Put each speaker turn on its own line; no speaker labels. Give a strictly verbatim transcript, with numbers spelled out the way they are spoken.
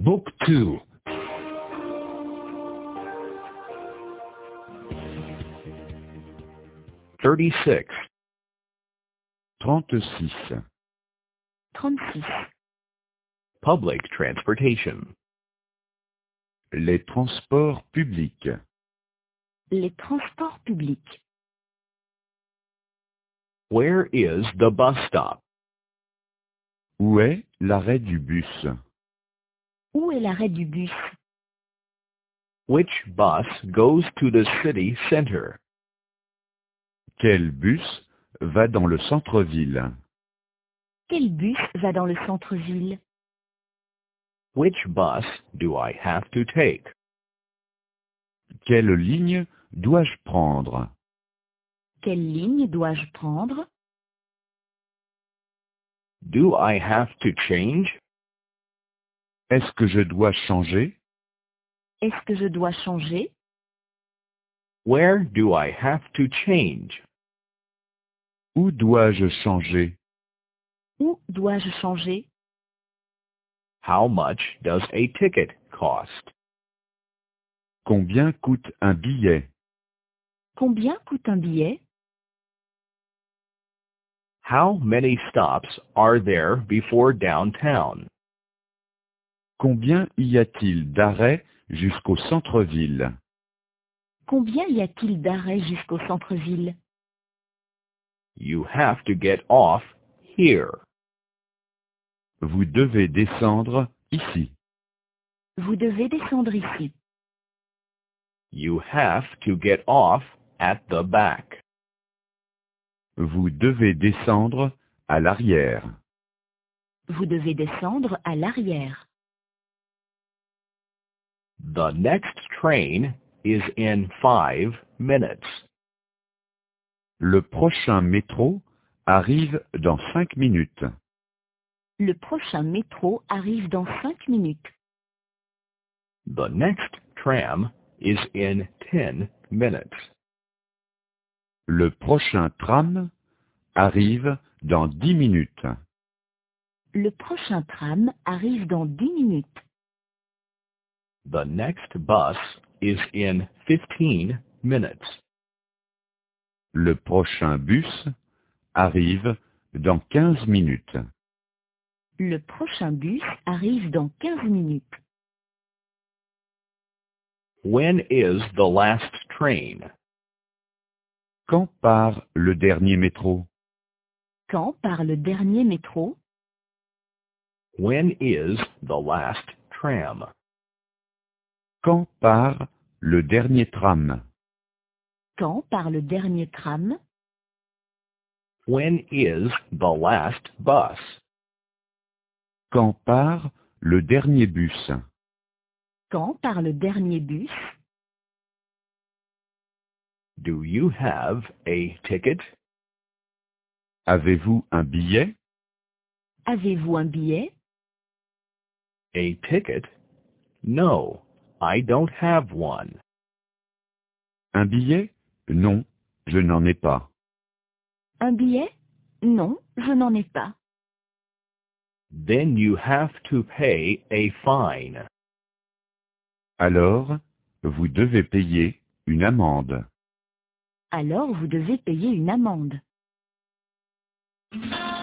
Book two. Thirty-six.
trente-six.
trente-six.
Public transportation.
Les transports publics.
Les transports publics.
Where is the bus stop?
Où est l'arrêt du bus?
Où est l'arrêt du bus?
Which bus goes to the city center?
Quel bus va dans le centre-ville?
Quel bus va dans le centre-ville?
Which bus do I have to take?
Quelle ligne dois-je prendre?
Quelle ligne dois-je prendre?
Do I have to change?
Est-ce que je dois changer?
Est-ce que je dois changer?
Where do I have to change?
Où dois-je changer?
Où dois-je changer?
How much does a ticket cost?
Combien coûte un billet?
Combien coûte un billet?
How many stops are there before downtown?
Combien y a-t-il d'arrêts jusqu'au centre-ville?
Combien y a-t-il d'arrêts jusqu'au centre-ville?
You have to get off here.
Vous devez descendre ici.
Vous devez descendre ici.
You have to get off at the back.
Vous devez descendre à l'arrière.
Vous devez descendre à l'arrière.
The next train is in five minutes.
Le prochain métro arrive dans cinq minutes.
Le prochain métro arrive dans cinq minutes.
The next tram is in ten minutes.
Le prochain tram arrive dans dix minutes.
Le prochain tram arrive dans dix minutes.
The next bus is in fifteen minutes.
Le prochain bus arrive dans quinze minutes.
Le prochain bus arrive dans quinze minutes.
When is the last train?
Quand part le dernier métro?
Quand part le dernier métro?
When is the last tram?
Quand part le dernier tram?
Quand part le dernier tram?
When is the last bus?
Quand part le dernier bus?
Quand part le dernier bus?
Do you have a ticket?
Avez-vous un billet?
Avez-vous un billet?
A ticket? No, I don't have one.
Un billet? Non, je n'en ai pas.
Un billet? Non, je n'en ai pas.
Then you have to pay a fine.
Alors, vous devez payer une amende.
Alors vous devez payer une amende.